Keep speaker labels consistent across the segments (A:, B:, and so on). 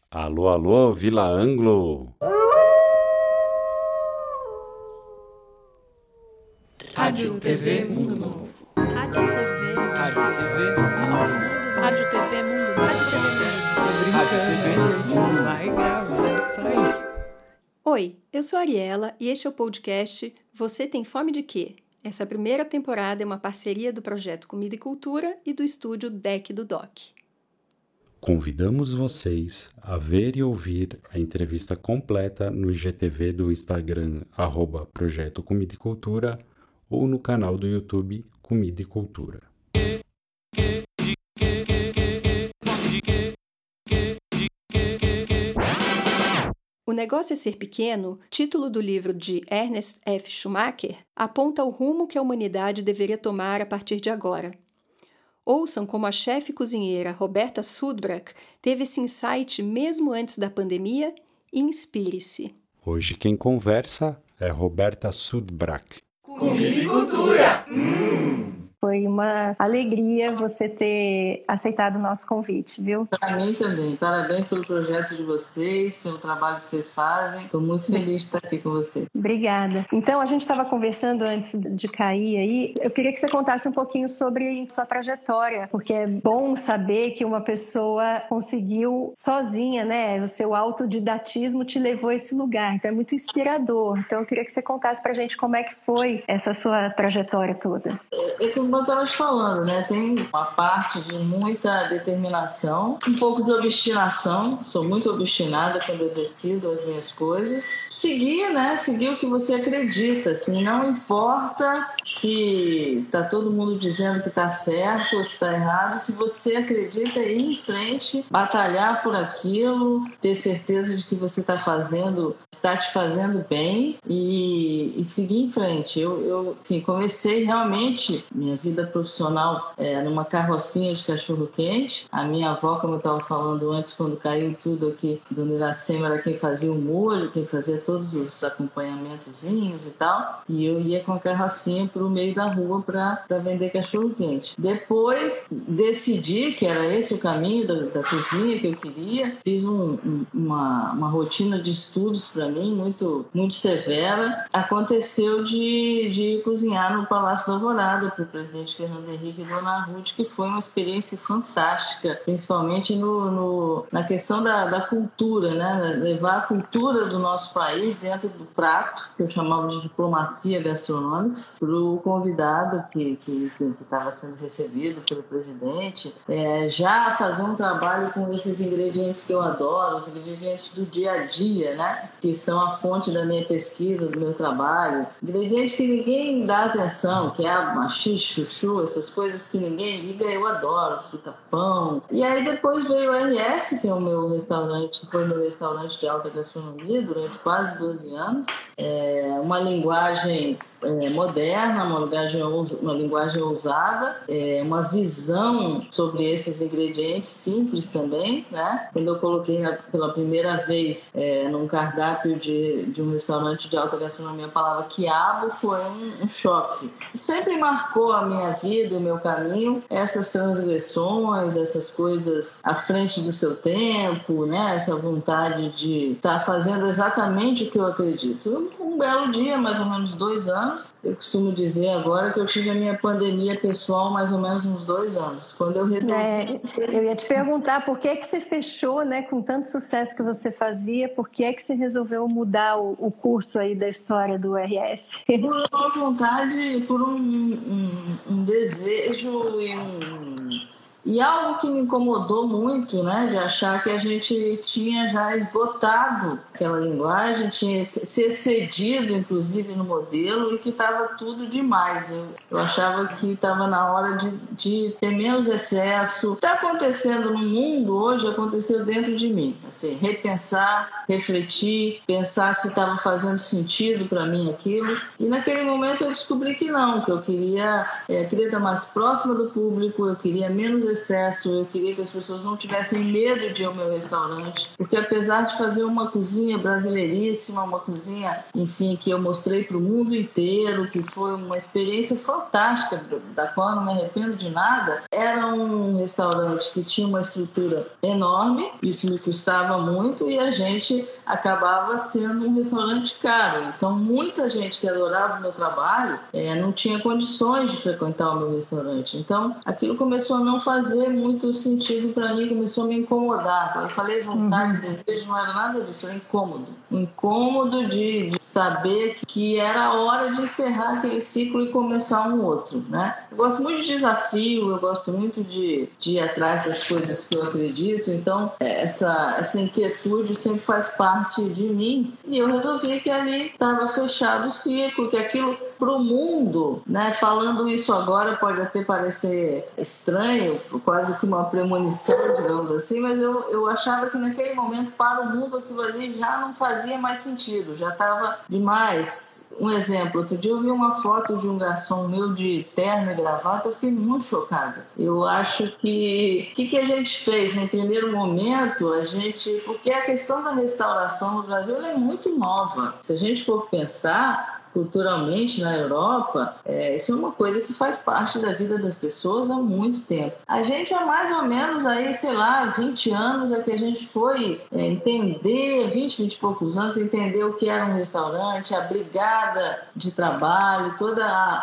A: Alô, alô, Vila Anglo!
B: Rádio TV Mundo Novo.
C: Rádio TV.
B: Rádio TV Mundo Novo.
C: Rádio TV Mundo Novo.
B: Rádio TV Mundo Novo. Vai gravar isso aí.
D: Oi, eu sou a Ariela e este é o podcast Você Tem Fome de Quê? Essa primeira temporada é uma parceria do projeto Comida e Cultura e do estúdio DEC do DOC.
A: Convidamos vocês a ver e ouvir a entrevista completa no IGTV do Instagram @Projeto Comida e Cultura ou no canal do YouTube Comida e Cultura.
D: O Negócio é Ser Pequeno, título do livro de Ernest F. Schumacher, aponta o rumo que a humanidade deveria tomar a partir de agora. Ouçam como a chefe cozinheira Roberta Sudbrack teve esse insight mesmo antes da pandemia e inspire-se.
A: Hoje quem conversa é Roberta Sudbrack.
B: Comida e Cultura.
D: Foi uma alegria você ter aceitado o nosso convite, viu?
E: Para mim também. Parabéns pelo projeto de vocês, pelo trabalho que vocês fazem. Estou muito feliz de estar aqui com vocês.
D: Obrigada. Então, a gente estava conversando antes de cair aí. Eu queria que você contasse um pouquinho sobre sua trajetória, porque é bom saber que uma pessoa conseguiu sozinha, né? O seu autodidatismo te levou a esse lugar. Então, é muito inspirador. Então, eu queria que você contasse pra gente como é que foi essa sua trajetória toda.
E: Como eu estava te falando, né? Tem uma parte de muita determinação, um pouco de obstinação. Sou muito obstinada quando eu decido as minhas coisas. Seguir, né? Seguir o que você acredita. Assim, não importa se tá todo mundo dizendo que tá certo ou se tá errado. Se você acredita, ir em frente, batalhar por aquilo, ter certeza de que você tá fazendo, tá te fazendo bem e seguir em frente. Eu comecei realmente minha vida profissional numa carrocinha de cachorro-quente. A minha avó, como eu estava falando antes, quando caiu tudo aqui, Dona Iracema era quem fazia o molho, quem fazia todos os acompanhamentozinhos e tal. E eu ia com a carrocinha para o meio da rua para vender cachorro-quente. Depois decidi que era esse o caminho da cozinha que eu queria. Fiz uma rotina de estudos para mim muito, muito severa. Aconteceu de cozinhar no Palácio da Alvorada para o presidente Fernando Henrique e Dona Ruth, que foi uma experiência fantástica, principalmente na questão da cultura, né? Levar a cultura do nosso país dentro do prato, que eu chamava de diplomacia gastronômica, para o convidado que estava sendo recebido pelo presidente, já fazer um trabalho com esses ingredientes que eu adoro, os ingredientes do dia a dia, né? Que são a fonte da minha pesquisa, do meu trabalho, ingredientes que ninguém dá atenção, que é a machixe, chuchu, essas coisas que ninguém liga, eu adoro, frita-pão. E aí depois veio o RS, que é o meu restaurante, que foi meu restaurante de alta gastronomia durante quase 12 anos. Uma linguagem moderna, uma linguagem ousada, uma visão sobre esses ingredientes simples também, né? Quando eu coloquei pela primeira vez num cardápio de um restaurante de alta gastronomia a palavra quiabo, foi um choque. Sempre marcou a minha vida e o meu caminho, essas transgressões, essas coisas à frente do seu tempo, né? Essa vontade de estar fazendo exatamente o que eu acredito. Um belo dia, mais ou menos 2 anos, eu costumo dizer agora que eu tive a minha pandemia pessoal mais ou menos uns 2 anos. Quando eu resolvi...
D: Eu ia te perguntar por que você fechou, né, com tanto sucesso que você fazia, por que você resolveu mudar o curso aí da história do RS?
E: Por uma vontade, por um desejo e algo que me incomodou muito, né, de achar que a gente tinha já esgotado aquela linguagem, tinha se excedido, inclusive, no modelo e que estava tudo demais. Eu achava que estava na hora de ter menos excesso. O que está acontecendo no mundo hoje aconteceu dentro de mim. Assim, repensar, refletir, pensar se estava fazendo sentido para mim aquilo. E naquele momento eu descobri que não, que eu queria estar mais próxima do público, eu queria menos excesso, eu queria que as pessoas não tivessem medo de ir ao meu restaurante, porque apesar de fazer uma cozinha brasileiríssima, uma cozinha, enfim, que eu mostrei para o mundo inteiro, que foi uma experiência fantástica, da qual eu não me arrependo de nada, era um restaurante que tinha uma estrutura enorme, isso me custava muito, e a gente acabava sendo um restaurante caro. Então, muita gente que adorava o meu trabalho não tinha condições de frequentar o meu restaurante. Então, aquilo começou a não fazer muito sentido para mim, começou a me incomodar. Quando eu falei vontade, desejo, não era nada disso, era incômodo. Um incômodo de saber que era a hora de encerrar aquele ciclo e começar um outro, né? Eu gosto muito de desafio, eu gosto muito de ir atrás das coisas que eu acredito. Então, essa inquietude sempre faz parte de mim. E eu resolvi que ali estava fechado o ciclo, que aquilo para o mundo, né? Falando isso agora pode até parecer estranho, quase que uma premonição, digamos assim, mas eu achava que naquele momento para o mundo aquilo ali já não fazia mais sentido, já estava demais. Um exemplo, outro dia eu vi uma foto de um garçom meu de terno e gravata, eu fiquei muito chocada. Eu acho que... O que a gente fez? No primeiro momento, porque a questão da restauração no Brasil ela é muito nova. Se a gente for pensar culturalmente na Europa, isso é uma coisa que faz parte da vida das pessoas há muito tempo. A gente há mais ou menos aí, 20 anos é que a gente foi entender, 20 e poucos anos, entender o que era um restaurante, a brigada de trabalho, toda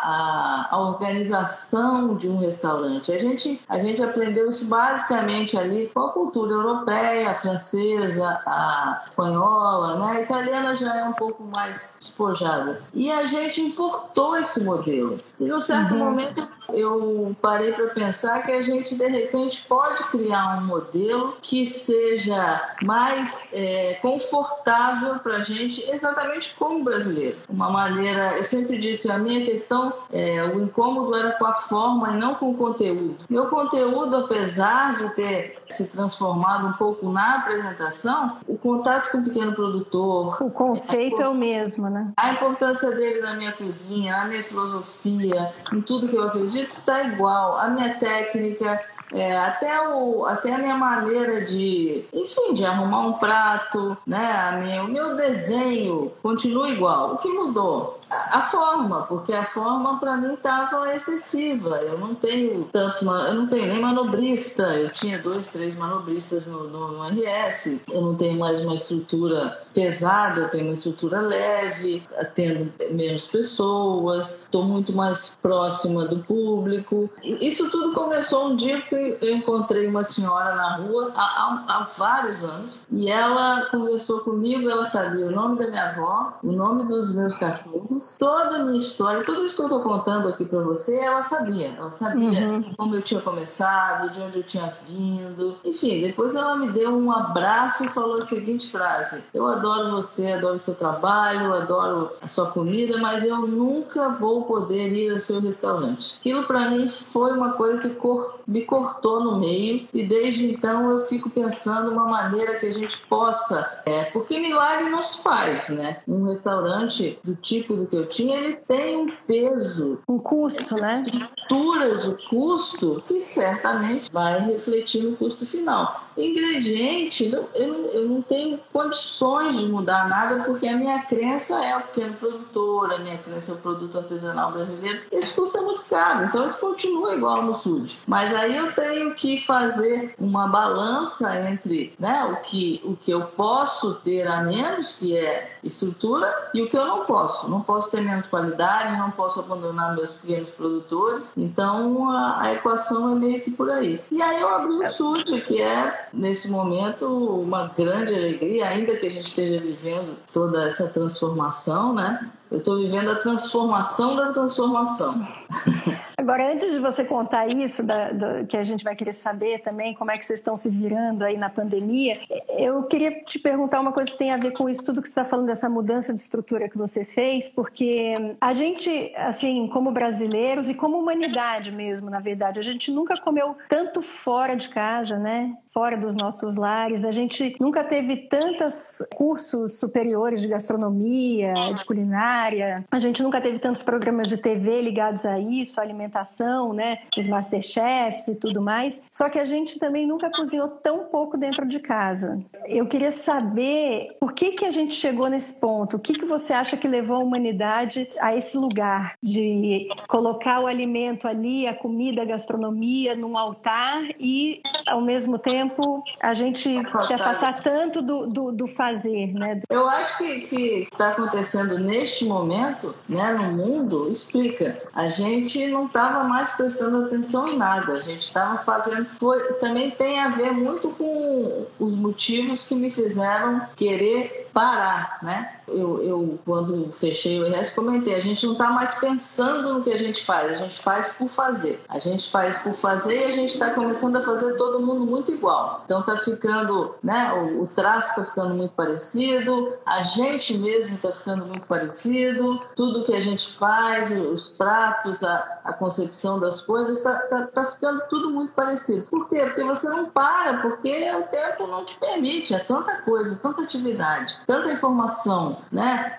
E: a organização de um restaurante. A gente aprendeu isso basicamente ali com a cultura europeia, a francesa, a espanhola, né? A italiana já é um pouco mais despojada. E a gente importou esse modelo. E num certo momento eu parei para pensar que a gente, de repente, pode criar um modelo que seja mais confortável para a gente, exatamente como brasileiro. Uma maneira, eu sempre disse, a minha questão, o incômodo era com a forma e não com o conteúdo. Meu conteúdo, apesar de ter se transformado um pouco na apresentação, o contato com o pequeno produtor...
D: O conceito é o mesmo, né?
E: A importância dele na minha cozinha, na minha filosofia, em tudo que eu acredito, está igual. A minha técnica, até a minha maneira de arrumar um prato, né? O meu desenho continua igual. O que mudou? A forma, porque a forma para mim estava excessiva. Eu não tenho nem manobrista. Eu tinha 2, 3 manobristas no RS. Eu não tenho mais uma estrutura pesada, eu tenho uma estrutura leve, atendo menos pessoas, estou muito mais próxima do público. Isso tudo começou um dia que eu encontrei uma senhora na rua há vários anos, e ela conversou comigo. Ela sabia o nome da minha avó, o nome dos meus cachorros, toda a minha história, tudo isso que eu estou contando aqui para você, ela sabia como eu tinha começado, de onde eu tinha vindo, enfim. Depois ela me deu um abraço e falou a seguinte frase: eu adoro você, adoro o seu trabalho, adoro a sua comida, mas eu nunca vou poder ir ao seu restaurante. Aquilo para mim foi uma coisa que me cortou no meio, e desde então eu fico pensando uma maneira que a gente possa, porque milagre não se faz, né? Um restaurante do tipo do que eu tinha, ele tem um peso,
D: um custo, né?
E: Estrutura de custo que certamente vai refletir no custo final. Ingredientes, eu não tenho condições de mudar nada, porque a minha crença é o pequeno produtor, a minha crença é o produto artesanal brasileiro. Isso custa muito caro, então isso continua igual no SUD. Mas aí eu tenho que fazer uma balança entre, né, o que eu posso ter a menos, que é estrutura, e o que eu não posso. Não posso ter menos qualidade, não posso abandonar meus pequenos produtores. Então a equação é meio que por aí. E aí eu abri o SUD, que é, nesse momento, uma grande alegria, ainda que a gente esteja vivendo toda essa transformação, né? Eu estou vivendo a transformação da transformação.
D: Agora, antes de você contar isso, que a gente vai querer saber também como é que vocês estão se virando aí na pandemia, eu queria te perguntar uma coisa que tem a ver com isso tudo que você está falando, dessa mudança de estrutura que você fez, porque a gente, assim, como brasileiros e como humanidade mesmo, na verdade, a gente nunca comeu tanto fora de casa, né? fora dos nossos lares. A gente nunca teve tantos cursos superiores de gastronomia, de culinária. A gente nunca teve tantos programas de TV ligados a isso, a alimentação, né? Os Masterchefs e tudo mais. Só que a gente também nunca cozinhou tão pouco dentro de casa. Eu queria saber por que a gente chegou nesse ponto. O que você acha que levou a humanidade a esse lugar de colocar o alimento ali, a comida, a gastronomia num altar e, ao mesmo tempo, a gente se afastar tanto do fazer, né?
E: Eu acho que está acontecendo neste momento, né, no mundo, explica. A gente não estava mais prestando atenção em nada. A gente estava fazendo... também tem a ver muito com os motivos que me fizeram querer parar, né? Eu quando fechei o IRS, comentei, a gente não está mais pensando no que a gente faz por fazer. A gente faz por fazer e a gente está começando a fazer todo mundo muito igual. Então está ficando, né, o traço está ficando muito parecido, a gente mesmo está ficando muito parecido, tudo que a gente faz, os pratos, a concepção das coisas, está ficando tudo muito parecido. Por quê? Porque você não para, porque o tempo não te permite, é tanta coisa, tanta atividade, tanta informação, né?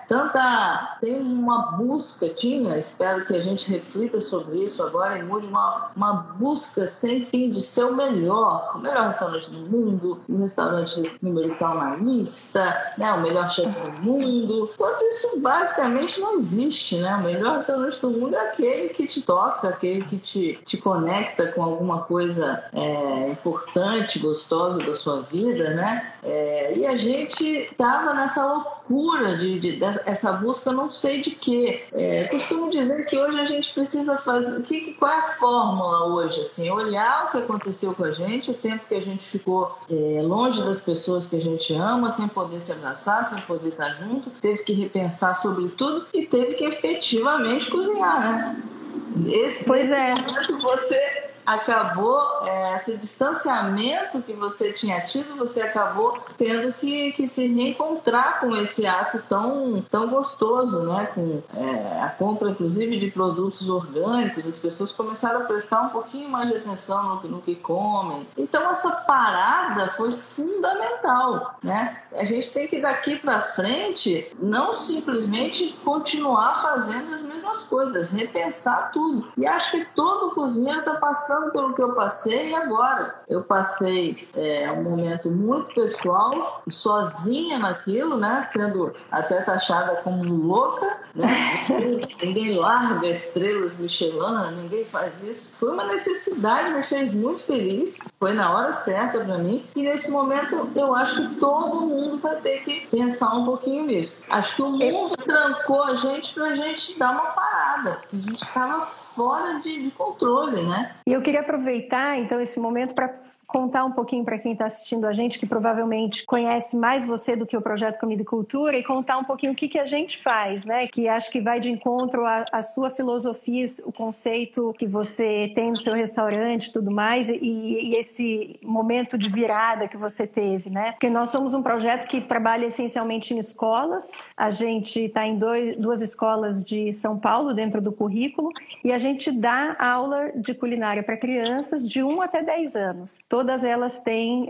E: Tem uma busca, espero que a gente reflita sobre isso agora e mude uma busca sem fim de ser o melhor restaurante do mundo, o restaurante número tal na lista, né? O melhor chefe do mundo, enquanto isso basicamente não existe, né? O melhor restaurante do mundo é aquele que te toca, aquele que te conecta com alguma coisa importante, gostosa da sua vida, né? E a gente estava nessa loucura dessa busca, não sei de quê. Costumo dizer que hoje a gente precisa fazer... Qual é a fórmula hoje? Assim, olhar o que aconteceu com a gente, o tempo que a gente ficou longe das pessoas que a gente ama, sem poder se abraçar, sem poder estar junto, teve que repensar sobre tudo e teve que efetivamente cozinhar, né? Nesse momento você acabou, esse distanciamento que você tinha tido, você acabou tendo que se reencontrar com esse ato tão gostoso, né? Com a compra, inclusive, de produtos orgânicos, as pessoas começaram a prestar um pouquinho mais de atenção no que comem. Então, essa parada foi fundamental, né? A gente tem que, daqui para frente, não simplesmente continuar fazendo as mesmas coisas, repensar tudo. E acho que todo cozinheiro está passando pelo que eu passei. E agora eu passei um momento muito pessoal, sozinha naquilo, né? Sendo até taxada como louca, né? Ninguém larga estrelas Michelin, ninguém faz isso. Foi uma necessidade, me fez muito feliz, foi na hora certa para mim, e nesse momento eu acho que todo mundo vai ter que pensar um pouquinho nisso. Acho que o mundo trancou a gente pra gente dar uma parada, porque a gente estava fora de controle, né?
D: E eu queria aproveitar, então, esse momento para contar um pouquinho para quem está assistindo a gente, que provavelmente conhece mais você do que o Projeto Comida e Cultura, e contar um pouquinho o que a gente faz, né? Que acho que vai de encontro à sua filosofia, o conceito que você tem no seu restaurante e tudo mais, e esse momento de virada que você teve, né? Porque nós somos um projeto que trabalha essencialmente em escolas. A gente está em duas escolas de São Paulo dentro do currículo, e a gente dá aula de culinária para crianças de 1 até 10 anos. Todas elas têm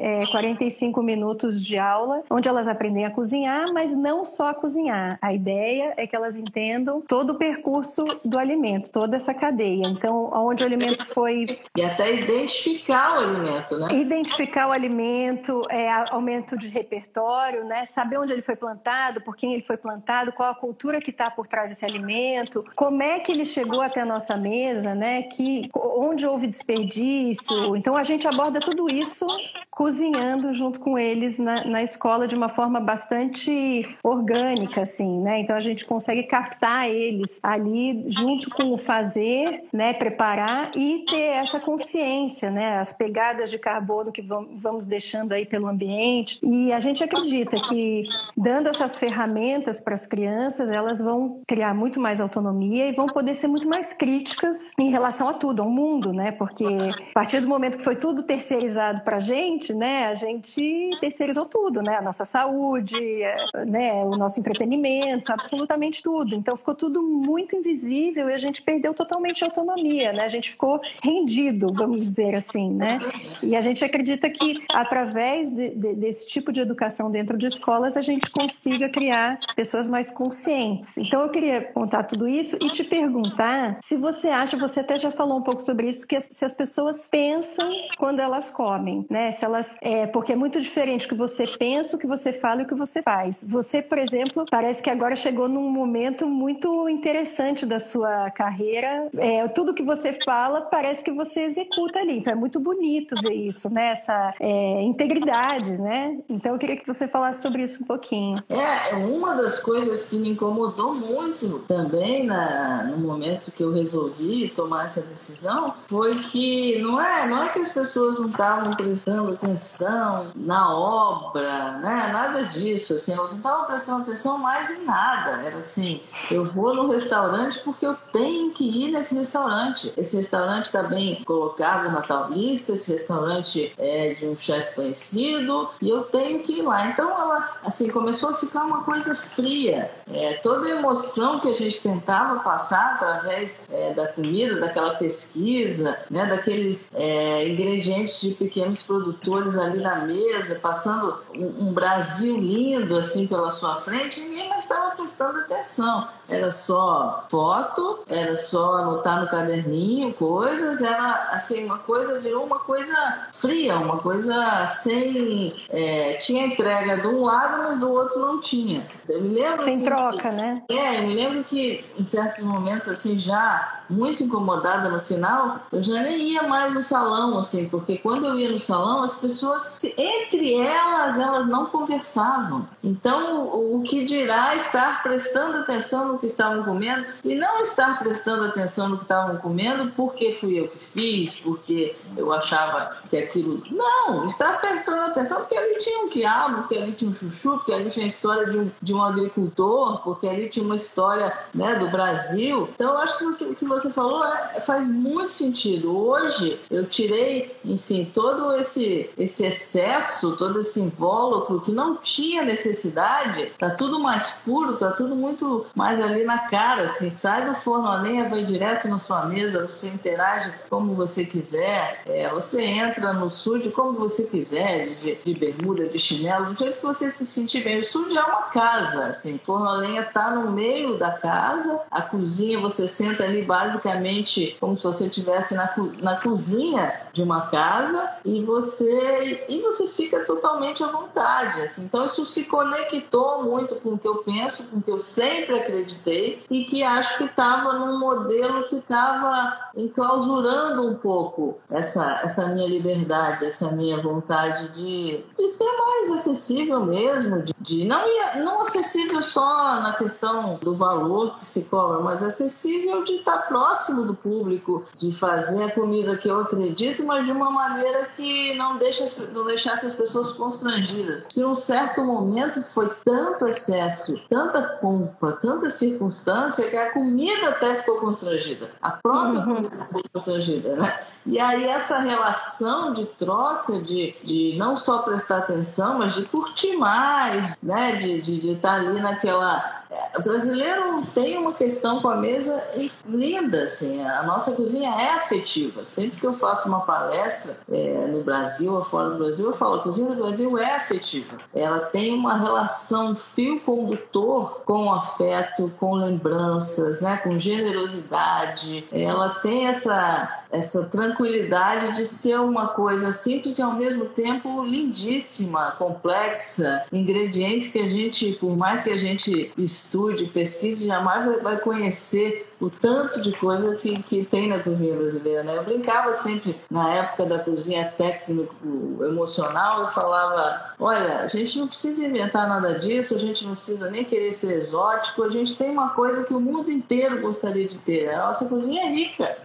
D: 45 minutos de aula, onde elas aprendem a cozinhar, mas não só a cozinhar. A ideia é que elas entendam todo o percurso do alimento, toda essa cadeia. Então, onde o alimento foi...
E: E até identificar o alimento, né?
D: Identificar o alimento, aumento de repertório, né? Saber onde ele foi plantado, por quem ele foi plantado, qual a cultura que está por trás desse alimento, como é que ele chegou até a nossa mesa, né? Onde houve desperdício. Então, a gente aborda tudo isso cozinhando junto com eles na escola de uma forma bastante orgânica, assim, né? Então a gente consegue captar eles ali junto com o fazer, né? Preparar e ter essa consciência, né? As pegadas de carbono que vamos deixando aí pelo ambiente. E a gente acredita que dando essas ferramentas para as crianças, elas vão criar muito mais autonomia e vão poder ser muito mais críticas em relação a tudo, ao mundo, né? Porque a partir do momento que foi tudo terceirizado, terceirizado pra gente, né? A gente terceirizou tudo, né? A nossa saúde, né? O nosso entretenimento, absolutamente tudo. Então ficou tudo muito invisível e a gente perdeu totalmente a autonomia, né? A gente ficou rendido, vamos dizer assim, né? E a gente acredita que através desse tipo de educação dentro de escolas a gente consiga criar pessoas mais conscientes. Então eu queria contar tudo isso e te perguntar se você acha, você até já falou um pouco sobre isso, que se as pessoas pensam quando elas comem, né? Se elas, porque é muito diferente o que você pensa, o que você fala e o que você faz. Você, por exemplo, parece que agora chegou num momento muito interessante da sua carreira. Tudo que você fala parece que você executa ali. Então é muito bonito ver isso, né? Essa integridade, né? Então eu queria que você falasse sobre isso um pouquinho.
E: Uma das coisas que me incomodou muito também no momento que eu resolvi tomar essa decisão foi que não é que as pessoas não estavam prestando atenção na obra, né? Nada disso, assim, elas não estavam prestando atenção mais em nada. Era assim, eu vou no restaurante porque eu tenho que ir nesse restaurante. Esse restaurante está bem colocado na tal lista, esse restaurante é de um chefe conhecido e eu tenho que ir lá. Então ela, assim, começou a ficar uma coisa fria. Toda a emoção que a gente tentava passar através da comida, daquela pesquisa, né, daqueles ingredientes de pequenos produtores ali na mesa, passando um Brasil lindo assim pela sua frente, ninguém mais estava prestando atenção. Era só foto, era só anotar no caderninho coisas, era assim, uma coisa virou uma coisa fria, uma coisa sem... tinha entrega de um lado, mas do outro não tinha. Eu me lembro,
D: sem
E: assim,
D: troca, né?
E: Eu me lembro que em certos momentos, assim, já muito incomodada no final, eu já nem ia mais no salão, assim, porque quando eu ia no salão, as pessoas, entre elas não conversavam. Então, o que dirá estar prestando atenção no que estavam comendo e não estar prestando atenção no que estavam comendo porque fui eu que fiz, porque eu achava que aquilo... Não, estar prestando atenção porque ali tinha um quiabo, porque ali tinha um chuchu, porque ali tinha a história de um agricultor, porque ali tinha uma história, né, do Brasil. Então, eu acho que o que você falou faz muito sentido. Hoje, eu tirei, enfim, todo esse excesso, todo esse invólucro que não tinha necessidade. Tá tudo mais puro, tá tudo muito mais ali na cara, assim, sai do forno a lenha, vai direto na sua mesa, você interage como você quiser, você entra no estúdio como você quiser, de bermuda, de chinelo, do jeito que você se sentir bem. O estúdio é uma casa, assim, forno a lenha tá no meio da casa, a cozinha você senta ali basicamente como se você estivesse na cozinha de uma casa e você fica totalmente à vontade, assim. Então isso se conectou muito com o que eu penso, com o que eu sempre acreditei e que acho que estava num modelo que estava enclausurando um pouco essa minha liberdade, essa minha vontade de ser mais acessível mesmo, de não acessível só na questão do valor que se cobra, mas acessível de estar próximo do público, de fazer a comida que eu acredito, mas de uma maneira que não deixasse as pessoas constrangidas. Que em um certo momento foi tanto excesso, tanta pompa, tanta circunstância que a comida até ficou constrangida. A própria comida ficou constrangida, né? E aí essa relação de troca, de não só prestar atenção, mas de curtir mais, né? De estar ali naquela... O brasileiro tem uma questão com a mesa linda, assim. A nossa cozinha é afetiva. Sempre que eu faço uma palestra no Brasil ou fora do Brasil, eu falo, a cozinha do Brasil é afetiva. Ela tem uma relação fio condutor com o afeto, com lembranças, né? Com generosidade. Ela tem essa tranquilidade de ser uma coisa simples e ao mesmo tempo lindíssima, complexa, ingredientes que a gente, por mais que a gente estude, pesquise, jamais vai conhecer o tanto de coisa que tem na cozinha brasileira, né? Eu brincava sempre, na época da cozinha técnico-emocional, eu falava, olha, a gente não precisa inventar nada disso, a gente não precisa nem querer ser exótico, a gente tem uma coisa que o mundo inteiro gostaria de ter, a nossa cozinha é rica.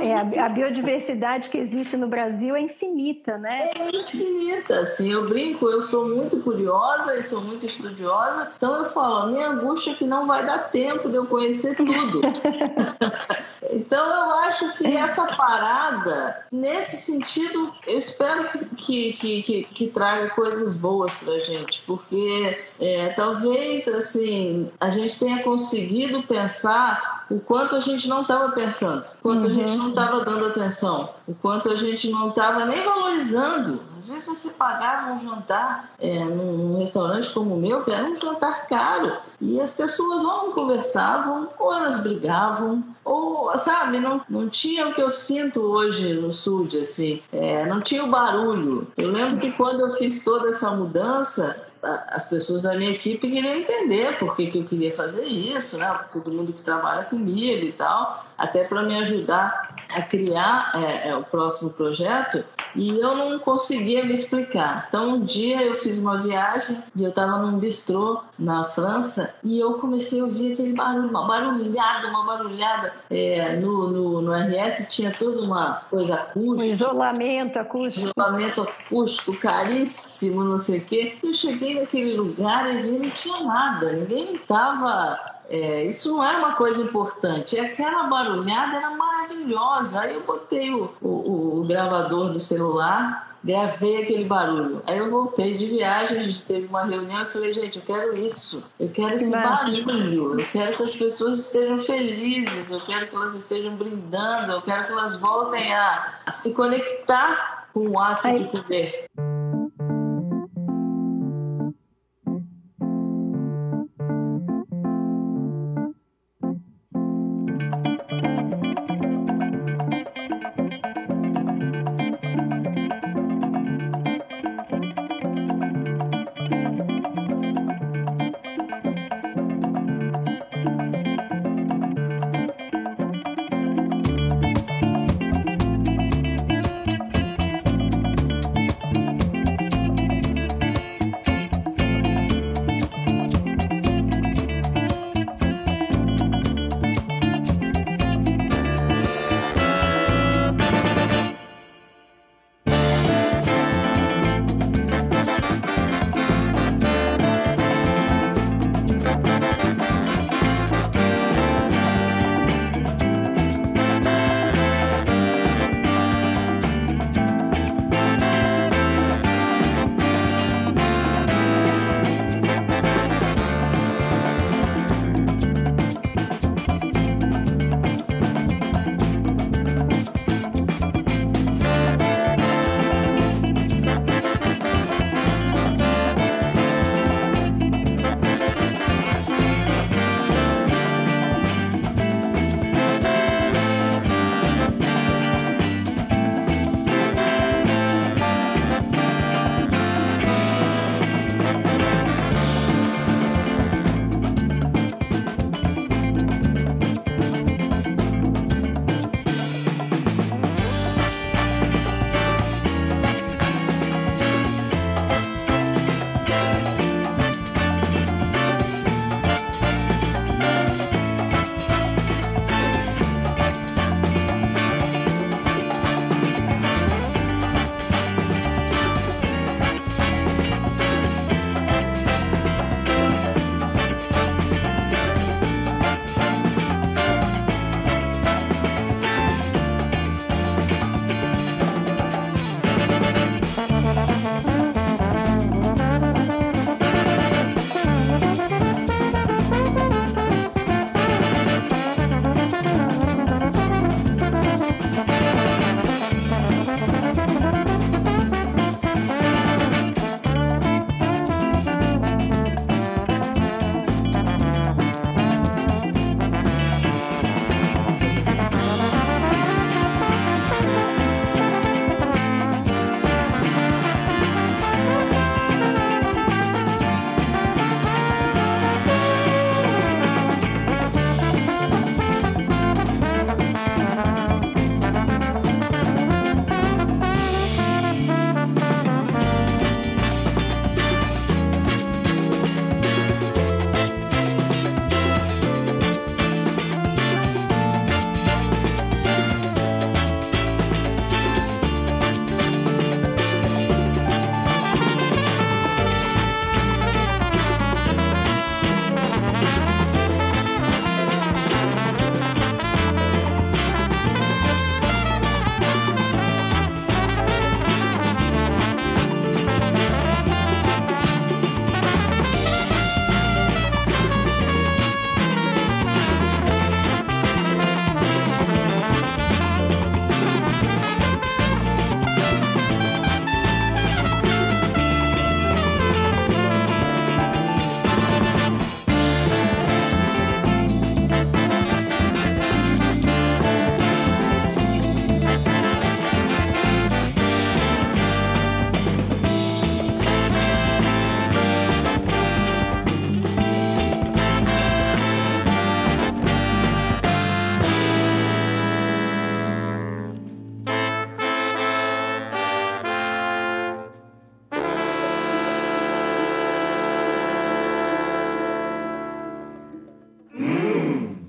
D: A biodiversidade que existe no Brasil é infinita, né?
E: É infinita, assim, eu brinco, eu sou muito curiosa e sou muito estudiosa, então eu falo, a minha angústia é que não vai dar tempo de eu conhecer tudo. Então eu acho que essa parada, nesse sentido, eu espero que traga coisas boas pra gente, porque talvez assim, a gente tenha conseguido pensar o quanto a gente não estava pensando, o quanto a gente não estava dando atenção, o quanto a gente não estava nem valorizando. Às vezes você pagava um jantar num restaurante como o meu, que era um jantar caro, e as pessoas ou não conversavam, ou elas brigavam, ou, sabe, não tinha o que eu sinto hoje no SUD, assim, não tinha o barulho. Eu lembro que quando eu fiz toda essa mudança, as pessoas da minha equipe queriam entender por que eu queria fazer isso, né? Todo mundo que trabalha comigo e tal, até para me ajudar a criar o próximo projeto, e eu não conseguia me explicar. Então um dia eu fiz uma viagem e eu estava num bistrô na França e eu comecei a ouvir aquele barulho, uma barulhada. No RS tinha toda uma coisa acústica.
D: Isolamento acústico
E: caríssimo, não sei o quê. Eu cheguei naquele lugar e vi, não tinha nada, ninguém estava... isso não era uma coisa importante, e aquela barulhada era maravilhosa. Aí eu botei o gravador do celular, gravei aquele barulho. Aí eu voltei de viagem, a gente teve uma reunião e falei, gente, eu quero isso, eu quero esse barulho, eu quero que as pessoas estejam felizes, eu quero que elas estejam brindando, eu quero que elas voltem a se conectar com o ato de poder.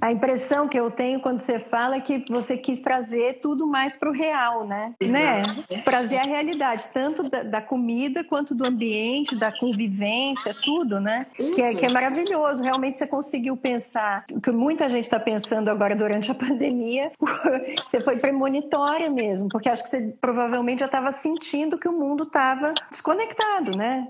D: A impressão que eu tenho quando você fala é que você quis trazer tudo mais para o real, né? Trazer a realidade, tanto da comida quanto do ambiente, da convivência, tudo, né? Que é maravilhoso. Realmente você conseguiu pensar o que muita gente está pensando agora durante a pandemia. Você foi premonitória mesmo, porque acho que você provavelmente já estava sentindo que o mundo estava desconectado, né?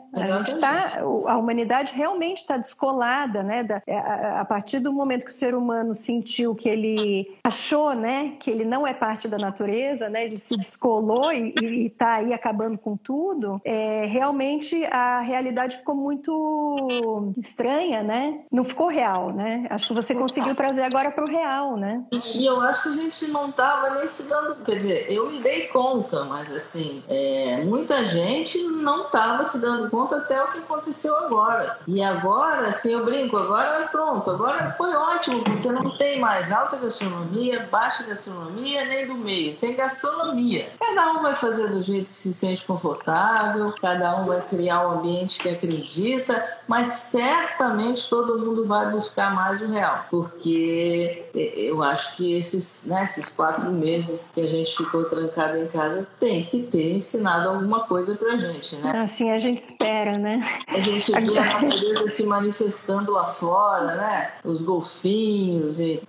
D: A humanidade realmente está descolada, né? A partir do momento que o ser humano sentiu que ele achou, né, que ele não é parte da natureza, né? Ele se descolou e está aí acabando com tudo. Realmente a realidade ficou muito estranha, né? Não ficou real, né? Acho que você conseguiu trazer agora para o real, né?
E: E eu acho que a gente não estava nem se dando... Quer dizer, eu me dei conta, mas assim, muita gente não estava se dando conta até o que aconteceu agora. E agora, assim, eu brinco, agora pronto, agora foi ótimo, porque não tem mais alta gastronomia, baixa gastronomia, nem do meio. Tem gastronomia. Cada um vai fazer do jeito que se sente confortável, cada um vai criar o ambiente que acredita, mas certamente todo mundo vai buscar mais o real, porque eu acho que esses 4 meses que a gente ficou trancado em casa tem que ter ensinado alguma coisa pra gente, né?
D: Assim a gente espera, né?
E: A gente vê a natureza se manifestando lá fora, né? Os golfinhos em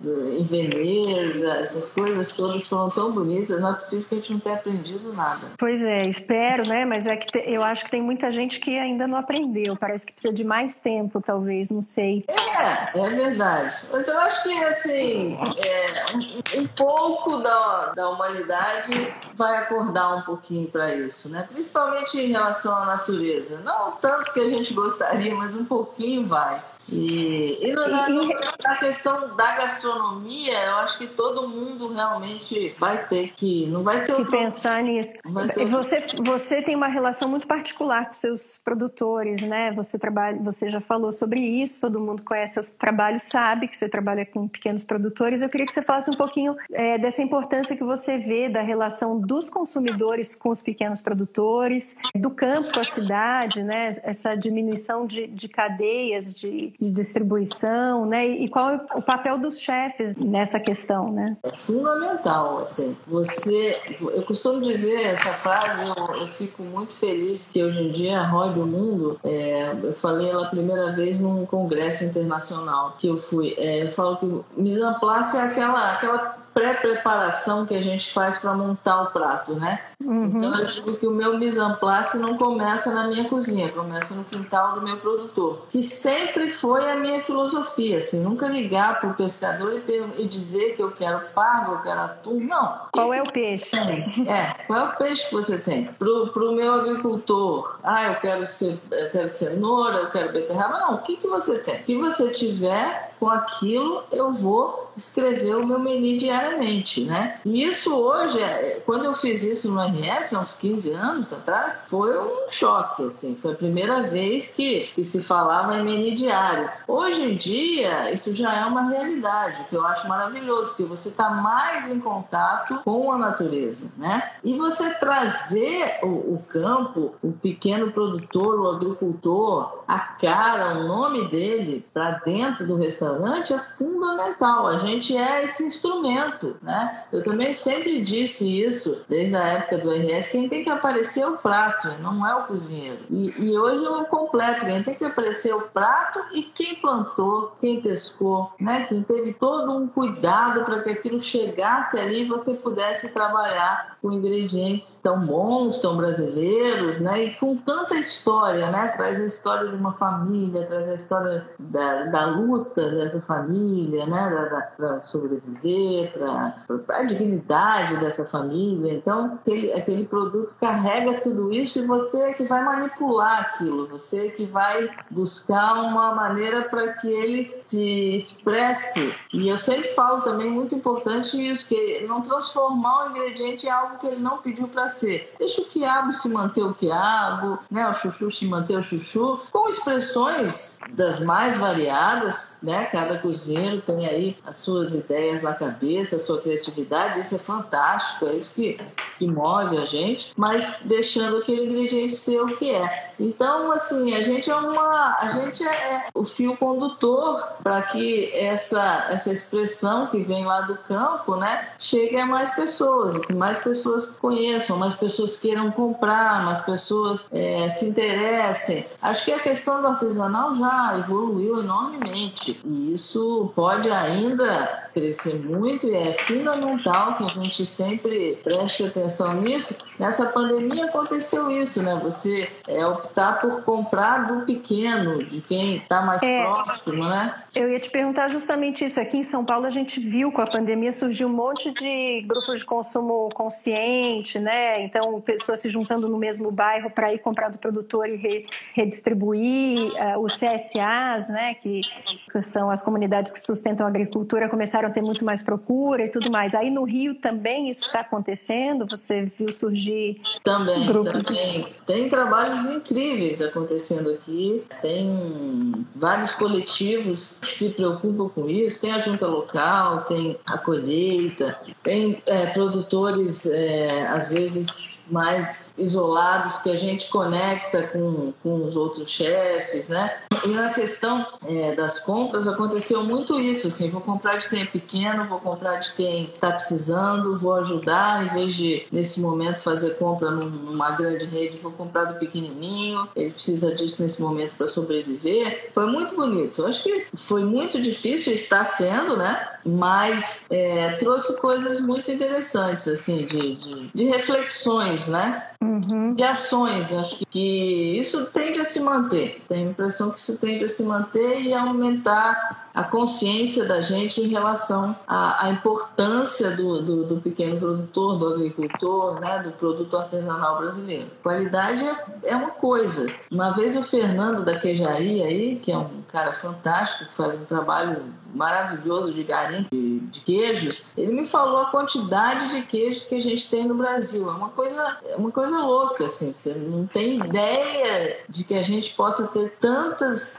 E: Veneza, essas coisas todas foram tão bonitas, não é possível que a gente não tenha aprendido nada.
D: Pois é, espero, né? Mas eu acho que tem muita gente que ainda não aprendeu, parece que precisa de mais tempo, talvez, não sei.
E: É verdade. Mas eu acho que, assim, um pouco da humanidade vai acordar um pouquinho para isso, né? Principalmente em relação à natureza. Não tanto que a gente gostaria, mas um pouquinho vai. E na questão da gastronomia, eu acho que todo mundo realmente vai ter que... Não vai ter
D: que pensar nisso. Você tem uma relação muito particular com seus produtores, né? Você já falou sobre isso, todo mundo conhece seu trabalho, sabe que você trabalha com pequenos produtores. Eu queria que você falasse um pouquinho dessa importância que você vê da relação dos consumidores com os pequenos produtores, do campo com a cidade, né? Essa diminuição de cadeias de distribuição, né? E qual é o papel dos chefes nessa questão, né?
E: É fundamental, assim. Eu costumo dizer essa frase, eu fico muito feliz que hoje em dia rode o mundo. Eu falei ela a primeira vez num congresso internacional que eu fui. Eu falo que mise en place é aquela pré-preparação que a gente faz para montar o prato, né? Então eu digo que o meu mise en place não começa na minha cozinha, começa no quintal do meu produtor, que sempre foi a minha filosofia, assim, nunca ligar para o pescador e dizer que eu quero pargo, eu quero atum, não.
D: Qual é o peixe?
E: Qual é o peixe que você tem? Pro meu agricultor, eu quero cenoura, eu quero beterraba, não, o que você tem? O que você tiver, com aquilo eu vou escrever o meu menu diariamente, né? E isso hoje, quando eu fiz isso no RS, há uns 15 anos atrás, foi um choque, assim. Foi a primeira vez que se falava em menu diário. Hoje em dia, isso já é uma realidade, que eu acho maravilhoso, porque você está mais em contato com a natureza, né? E você trazer o campo, o pequeno produtor, o agricultor, a cara, o nome dele para dentro do restaurante é fundamental. A gente é esse instrumento, né? Eu também sempre disse isso, desde a época do RS, quem tem que aparecer é o prato, não é o cozinheiro. E hoje é o completo, quem tem que aparecer é o prato e quem plantou, quem pescou, né? Quem teve todo um cuidado para que aquilo chegasse ali e você pudesse trabalhar com ingredientes tão bons, tão brasileiros, né? E com tanta história, né? Traz a história de uma família, traz a história da luta dessa família, né? Para sobreviver, para a dignidade dessa família. Então, aquele produto carrega tudo isso e você é que vai manipular aquilo, você é que vai buscar uma maneira para que ele se expresse. E eu sempre falo também, muito importante isso, que não transformar o ingrediente em algo algo que ele não pediu para ser. Deixa o quiabo se manter o quiabo, né? O chuchu se manter o chuchu, com expressões das mais variadas, né? Cada cozinheiro tem aí as suas ideias na cabeça, a sua criatividade, isso é fantástico, é isso que move a gente, mas deixando aquele ingrediente ser o que é. Então, assim, a gente é o fio condutor para que essa expressão que vem lá do campo, né, chegue a mais pessoas, que mais pessoas conheçam, mais pessoas queiram comprar, mais pessoas se interessem. Acho que a questão do artesanal já evoluiu enormemente e isso pode ainda crescer muito e é fundamental que a gente sempre preste atenção nisso. Nessa pandemia aconteceu isso, né? Você optar por comprar do pequeno, de quem está mais próximo, né?
D: Eu ia te perguntar justamente isso. Aqui em São Paulo a gente viu com a pandemia surgiu um monte de grupos de consumo consciente, né? Então pessoas se juntando no mesmo bairro para ir comprar do produtor e redistribuir. Os CSAs, né? Que são as comunidades que sustentam a agricultura, começaram a ter muito mais procura e tudo mais. Aí no Rio também isso está acontecendo? Você viu surgir grupos?
E: Também. Tem trabalhos incríveis acontecendo aqui. Tem vários coletivos que se preocupam com isso. Tem a junta local, tem a colheita, tem produtores, às vezes mais isolados, que a gente conecta com os outros chefes, né? E na questão das compras aconteceu muito isso, assim, vou comprar de quem é pequeno, vou comprar de quem está precisando, vou ajudar, em vez de nesse momento fazer compra numa grande rede, vou comprar do pequenininho, ele precisa disso nesse momento para sobreviver. Foi muito bonito. Eu acho que foi muito difícil, está sendo, né? Mas trouxe coisas muito interessantes, assim, de reflexões, né?
D: Uhum.
E: De ações. Acho que isso tende a se manter. Tenho a impressão que isso tende a se manter e aumentar a consciência da gente em relação à importância do pequeno produtor, do agricultor, né, do produto artesanal brasileiro. Qualidade é uma coisa. Uma vez o Fernando da Queijaria aí, que é um cara fantástico, que faz um trabalho maravilhoso de garimpo de queijos, ele me falou a quantidade de queijos que a gente tem no Brasil. É uma coisa louca, assim. Você não tem ideia de que a gente possa ter tantas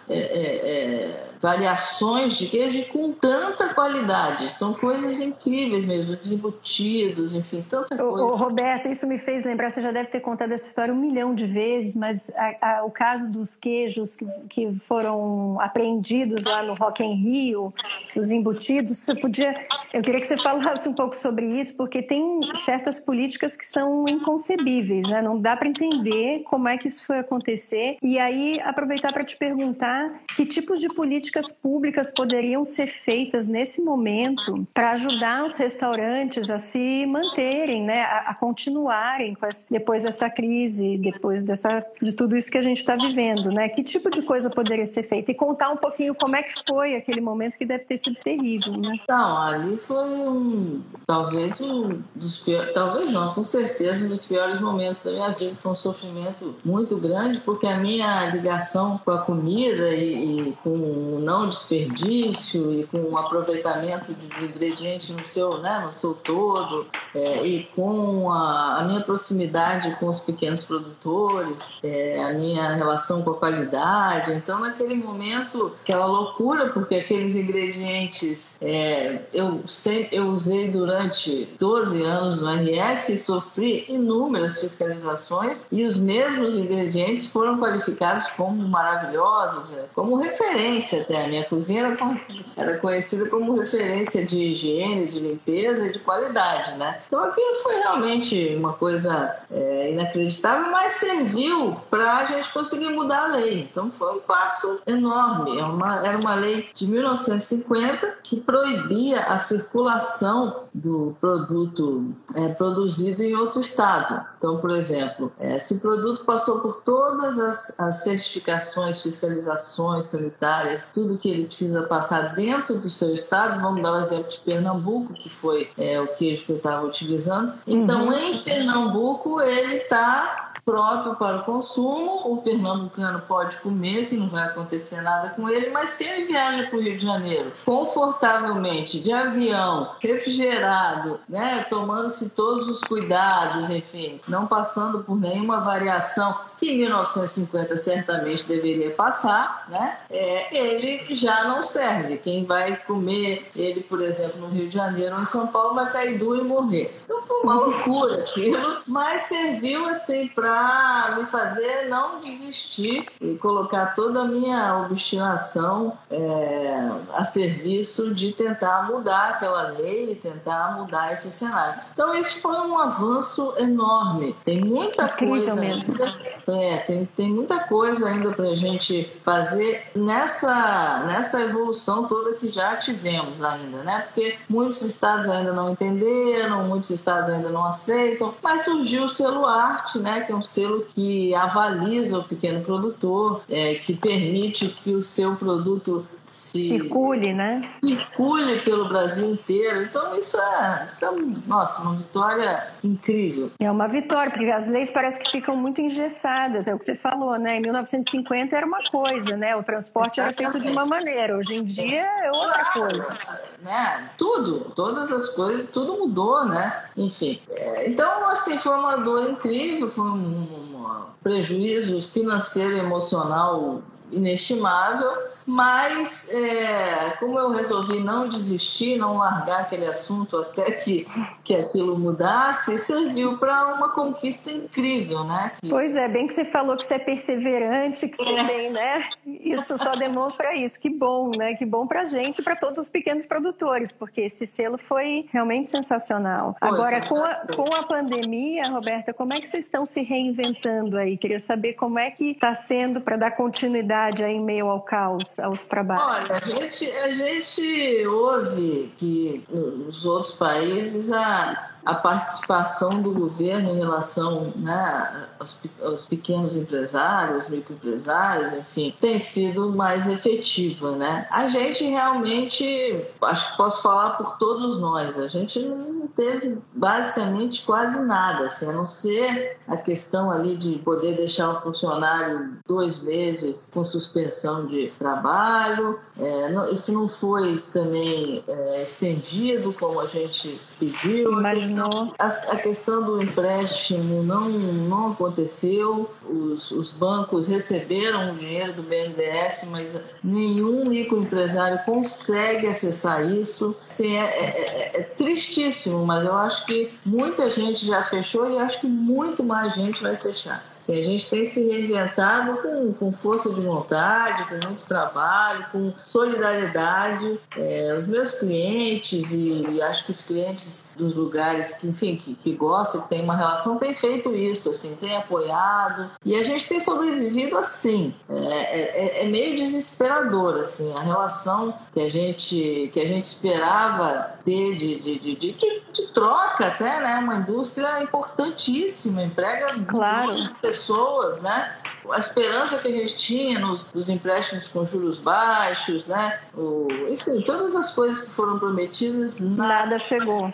E: variações de queijo e com tanta qualidade. São coisas incríveis mesmo, de embutidos, enfim, tanta coisa.
D: Roberta, isso me fez lembrar, você já deve ter contado essa história 1 milhão de vezes, mas o caso dos queijos que foram apreendidos lá no Rock in Rio, os embutidos, eu queria que você falasse um pouco sobre isso, porque tem certas políticas que são inconcebíveis, né? Não dá para entender como é que isso foi acontecer. E aí, aproveitar para te perguntar que tipos de políticas públicas poderiam ser feitas nesse momento para ajudar os restaurantes a se manterem, né? A continuarem depois dessa crise, depois de tudo isso que a gente está vivendo, né? Que tipo de coisa poderia ser feita? E contar um pouquinho como é que foi aquele momento, que deve ter sido terrível, né?
E: Então, ali foi talvez um dos piores, talvez não, com certeza um dos piores momentos da minha vida. Foi um sofrimento muito grande, porque a minha ligação com a comida e com o não desperdício e com o aproveitamento do ingrediente no seu todo, e com a minha proximidade com os pequenos produtores, a minha relação com a qualidade. Então, naquele momento, aquela loucura, porque aqueles ingredientes eu usei durante 12 anos no RS e sofri inúmeras fiscalizações, e os mesmos ingredientes foram qualificados como maravilhosos, como referência até. A minha cozinha era conhecida como referência de higiene, de limpeza e de qualidade, né? Então aquilo foi realmente uma coisa inacreditável, mas serviu para a gente conseguir mudar a lei. Então foi um passo enorme. Era uma lei de 1950 que proibia a circulação do produto produzido em outro estado. Então, por exemplo, se o produto passou por todas as certificações, fiscalizações sanitárias, tudo que ele precisa passar dentro do seu estado, vamos dar o exemplo de Pernambuco, que foi o queijo que eu estava utilizando. Então, em Pernambuco, ele está próprio para o consumo. O pernambucano pode comer, que não vai acontecer nada com ele, mas se ele viaja para o Rio de Janeiro confortavelmente, de avião, refrigerado, né, tomando-se todos os cuidados, enfim, não passando por nenhuma variação que em 1950 certamente deveria passar, né, ele já não serve. Quem vai comer ele, por exemplo, no Rio de Janeiro ou em São Paulo vai cair duro e morrer. Então foi uma loucura aquilo, mas serviu assim para me fazer não desistir e colocar toda a minha obstinação a serviço de tentar mudar aquela lei e tentar mudar esse cenário. Então esse foi um avanço enorme. Tem muita coisa
D: mesmo.
E: Tem muita coisa ainda para a gente fazer nessa evolução toda que já tivemos ainda, né? Porque muitos estados ainda não entenderam, muitos estados ainda não aceitam, mas surgiu o selo Arte, né? Que é um selo que avaliza o pequeno produtor, que permite que o seu produto
D: circule, né?
E: Circule pelo Brasil inteiro. Então isso é uma vitória incrível.
D: É uma vitória, porque as leis parecem que ficam muito engessadas, é o que você falou, né? Em 1950 era uma coisa, né? O transporte era feito de uma maneira, hoje em dia é outra coisa.
E: Né? Todas as coisas, tudo mudou, né? Enfim. Então, assim, foi uma dor incrível, foi um prejuízo financeiro e emocional inestimável. Mas, como eu resolvi não desistir, não largar aquele assunto até que aquilo mudasse, serviu para uma conquista incrível, né?
D: Pois é, bem que você falou que você é perseverante, que você tem, né? Isso só demonstra isso. Que bom, né? Que bom pra gente e para todos os pequenos produtores, porque esse selo foi realmente sensacional. Agora, com a pandemia, Roberta, como é que vocês estão se reinventando aí? Queria saber como é que está sendo para dar continuidade aí em meio ao caos, aos trabalhos.
E: Olha, a gente ouve que nos outros países a participação do governo em relação, né, aos pequenos empresários, microempresários, enfim, tem sido mais efetiva, né? A gente realmente, acho que posso falar por todos nós, a gente não teve basicamente quase nada, assim, a não ser a questão ali de poder deixar o funcionário 2 meses com suspensão de trabalho. Isso não foi também estendido como a gente pediu. A questão do empréstimo não aconteceu. Os bancos receberam o dinheiro do BNDES, mas nenhum microempresário consegue acessar isso. Assim, é tristíssimo, mas eu acho que muita gente já fechou e acho que muito mais gente vai fechar. Assim, a gente tem se reinventado com força de vontade, com muito trabalho, com solidariedade. Os meus clientes e acho que os clientes dos lugares que gostam, que têm uma relação, têm feito isso, assim, têm apoiado. E a gente tem sobrevivido assim. É meio desesperador, assim, a relação que a gente esperava ter de troca até, né? Uma indústria importantíssima, emprega muitas pessoas, né? A esperança que a gente tinha nos empréstimos com juros baixos, né? Enfim, todas as coisas que foram prometidas,
D: nada chegou.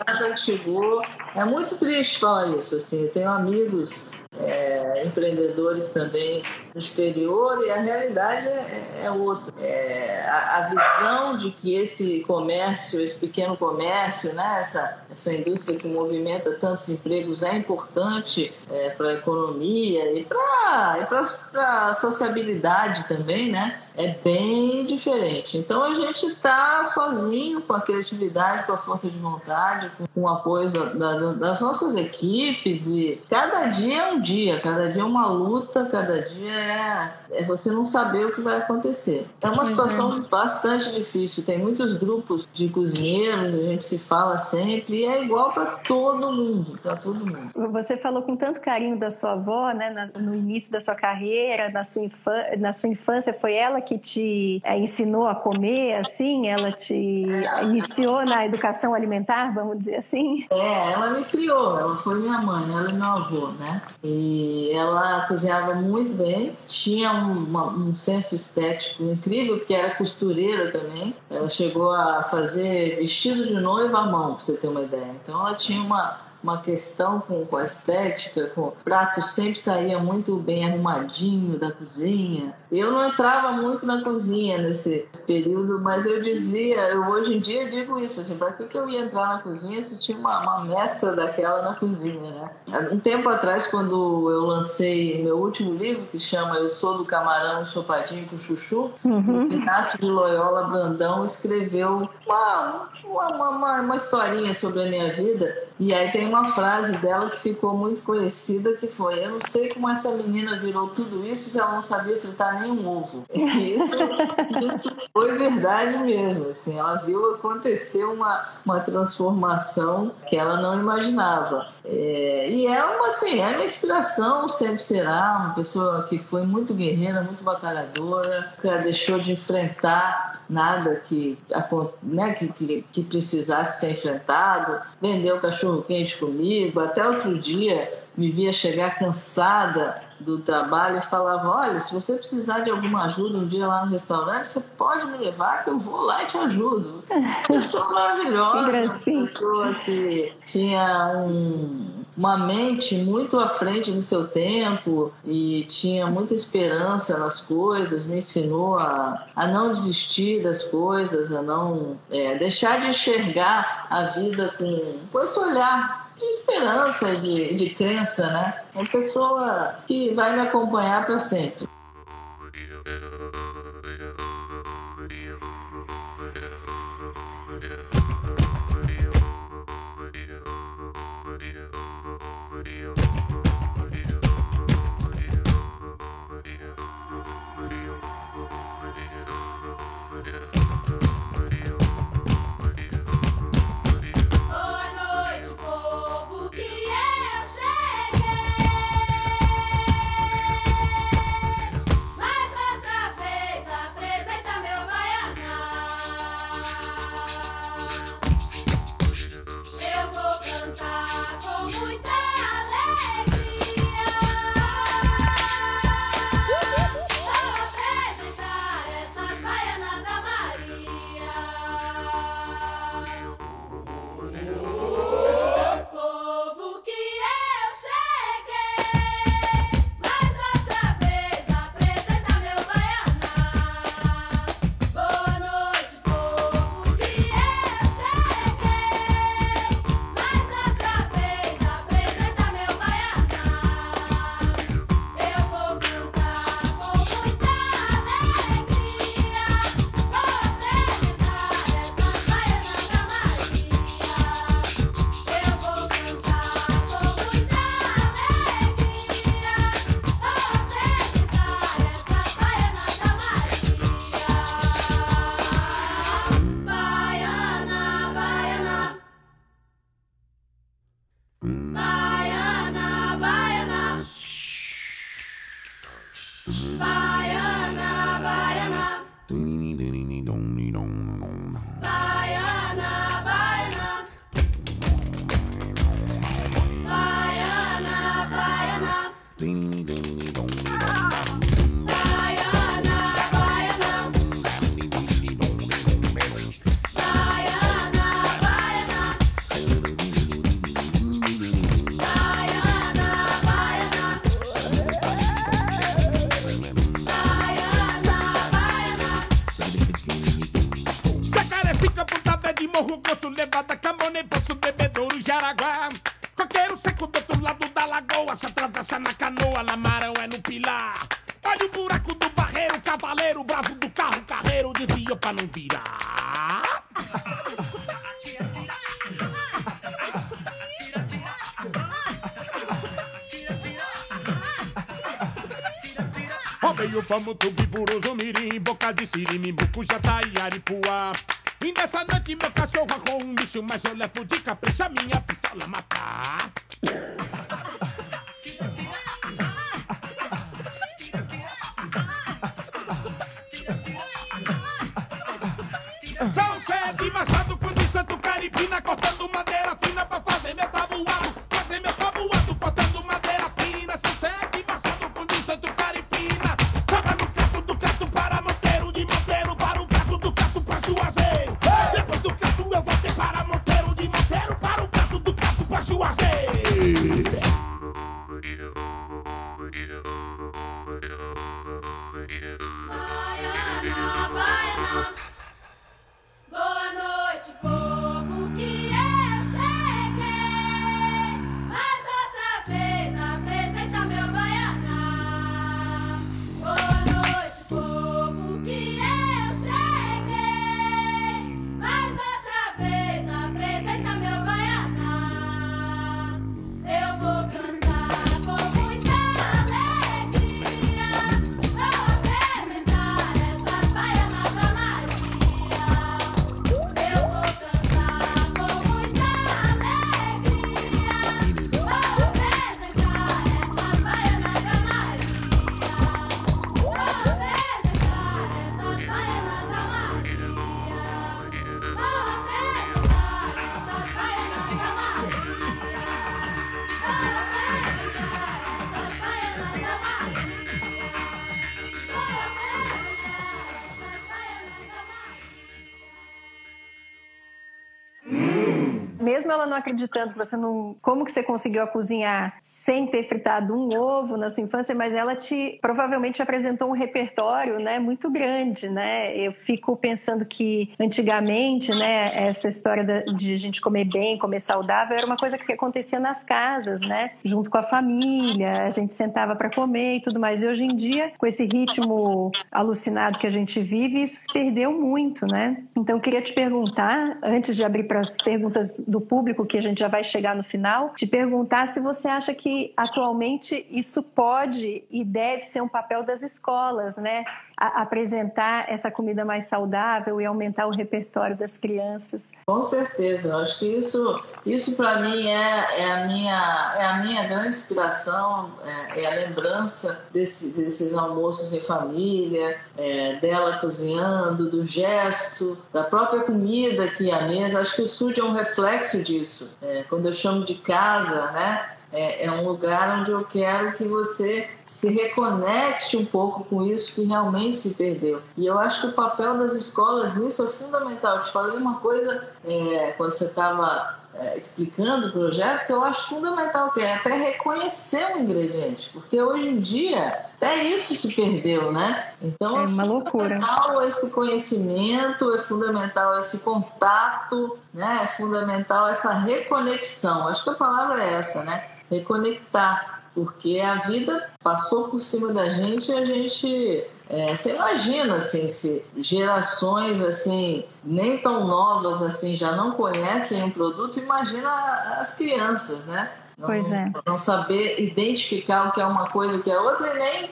E: É muito triste falar isso, assim. Eu tenho amigos empreendedores também no exterior e a realidade é outra. A visão de que esse comércio, esse pequeno comércio, né, essa indústria que movimenta tantos empregos é importante para a economia e para a sociabilidade também, né? É bem diferente. Então a gente está sozinho, com a criatividade, com a força de vontade, com o apoio das nossas equipes, e cada dia é um dia, cada dia é uma luta, cada dia é você não saber o que vai acontecer. É uma situação bastante difícil. Tem muitos grupos de cozinheiros, a gente se fala sempre, e é igual para todo mundo,
D: Você falou com tanto carinho da sua avó, né, no início da sua carreira, na sua infância, foi ela que te ensinou a comer, assim? Ela te iniciou na educação alimentar, vamos dizer assim?
E: Ela me criou, ela foi minha mãe, ela e meu avô, né? E ela cozinhava muito bem, tinha um senso estético incrível, porque era costureira também. Ela chegou a fazer vestido de noiva à mão, pra você ter uma ideia. Então ela tinha uma questão com a estética, com o prato sempre saía muito bem arrumadinho da cozinha. Eu não entrava muito na cozinha nesse período, mas eu hoje em dia digo isso, assim, para que eu ia entrar na cozinha se tinha uma mestra daquela na cozinha, né? Um tempo atrás, quando eu lancei meu último livro, que chama Eu Sou do Camarão Ensopadinho com Chuchu, o Inácio de Loyola Brandão escreveu uma historinha sobre a minha vida, e aí tem uma frase dela que ficou muito conhecida, que foi: eu não sei como essa menina virou tudo isso se ela não sabia fritar nenhum ovo. E isso foi verdade mesmo, assim, ela viu acontecer uma transformação que ela não imaginava. E é minha inspiração, sempre será uma pessoa que foi muito guerreira, muito batalhadora, que deixou de enfrentar nada que precisasse ser enfrentado, vendeu cachorro-quente comigo, até outro dia me via chegar cansada do trabalho e falava: olha, se você precisar de alguma ajuda um dia lá no restaurante, você pode me levar que eu vou lá e te ajudo. Pessoa maravilhosa, uma pessoa que tinha uma mente muito à frente do seu tempo e tinha muita esperança nas coisas, me ensinou a não desistir das coisas, a não deixar de enxergar a vida com esse olhar de esperança, de crença, né? Uma pessoa que vai me acompanhar para sempre.
F: Coqueiro seco do outro lado da lagoa, se atravessa na canoa, lamarão é no pilar. Olha o buraco do barreiro, cavaleiro, bravo do carro, carreiro, desvia pra não virar. Rodeio, pamo, tubi, buroso, mirim, boca de siri, Mucujá e Aripuá. E nessa noite meu cachorro arrou um bicho, mas eu levo de capricha minha pistola matar. São 7 machado com de santo caripina, cortando madeira fina pra fazer meu tabuado. Fazer meu tabuado, cortando madeira fina. São 7 machado com de santo caripina. Joga no cato do cato para Monteiro, de Monteiro para o cato do cato pra Juazeiro. Depois do cato eu voltei para Monteiro, de Monteiro para o cato do cato pra Juazeiro.
D: mesmo ela não acreditando que você não... Como que você conseguiu cozinhar sem ter fritado um ovo na sua infância, mas ela provavelmente te apresentou um repertório, né, muito grande, né? Eu fico pensando que antigamente, né, essa história de a gente comer bem, comer saudável, era uma coisa que acontecia nas casas, né? Junto com a família, a gente sentava para comer e tudo mais. E hoje em dia, com esse ritmo alucinado que a gente vive, isso se perdeu muito, né? Então eu queria te perguntar, antes de abrir para as perguntas do público, que a gente já vai chegar no final, te perguntar se você acha que atualmente isso pode e deve ser um papel das escolas, né? Apresentar essa comida mais saudável e aumentar o repertório das crianças.
E: Com certeza, eu acho que isso para mim é a minha grande inspiração, é a lembrança desses almoços em família, dela cozinhando, do gesto, da própria comida aqui à mesa. Acho que o SUD é um reflexo disso. Quando eu chamo de casa, né? É um lugar onde eu quero que você se reconecte um pouco com isso que realmente se perdeu. E eu acho que o papel das escolas nisso é fundamental. Eu te falei uma coisa quando você estava explicando o projeto que eu acho fundamental, que é até reconhecer o ingrediente, porque hoje em dia até isso se perdeu, né? Então
D: é uma loucura.
E: É fundamental esse conhecimento, é fundamental esse contato, né? É fundamental essa reconexão. Acho que a palavra é essa, né? Reconectar, porque a vida passou por cima da gente e a gente... você imagina, assim, se gerações, assim, nem tão novas, assim, já não conhecem um produto, imagina as crianças, né? Não saber identificar o que é uma coisa e o que é outra e nem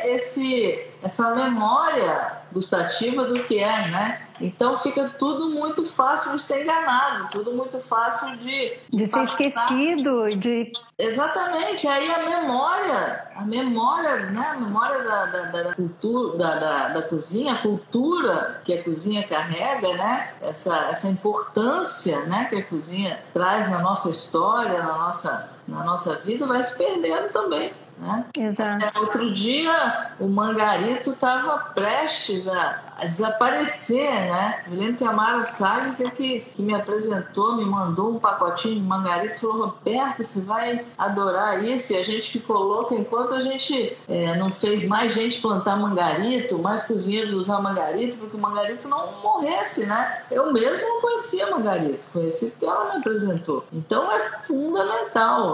E: ter essa memória gustativa do que é, né? Então fica tudo muito fácil de ser enganado, tudo muito fácil de
D: ser esquecido,
E: Exatamente, aí a memória, né? A memória da cultura, da cozinha, a cultura que a cozinha carrega, né? Essa importância, né? Que a cozinha traz na nossa história, na nossa vida, vai se perdendo também, né?
D: Exato.
E: Outro dia o mangarito estava prestes a desaparecer, né? Eu lembro que a Mara Salles que me apresentou, me mandou um pacotinho de mangarito e falou: Roberta, você vai adorar isso. E a gente ficou louca enquanto a gente não fez mais gente plantar mangarito, mais cozinheiros usar mangarito, porque o mangarito não morresse, né? Eu mesmo não conhecia mangarito, conheci porque ela me apresentou. Então é fundamental,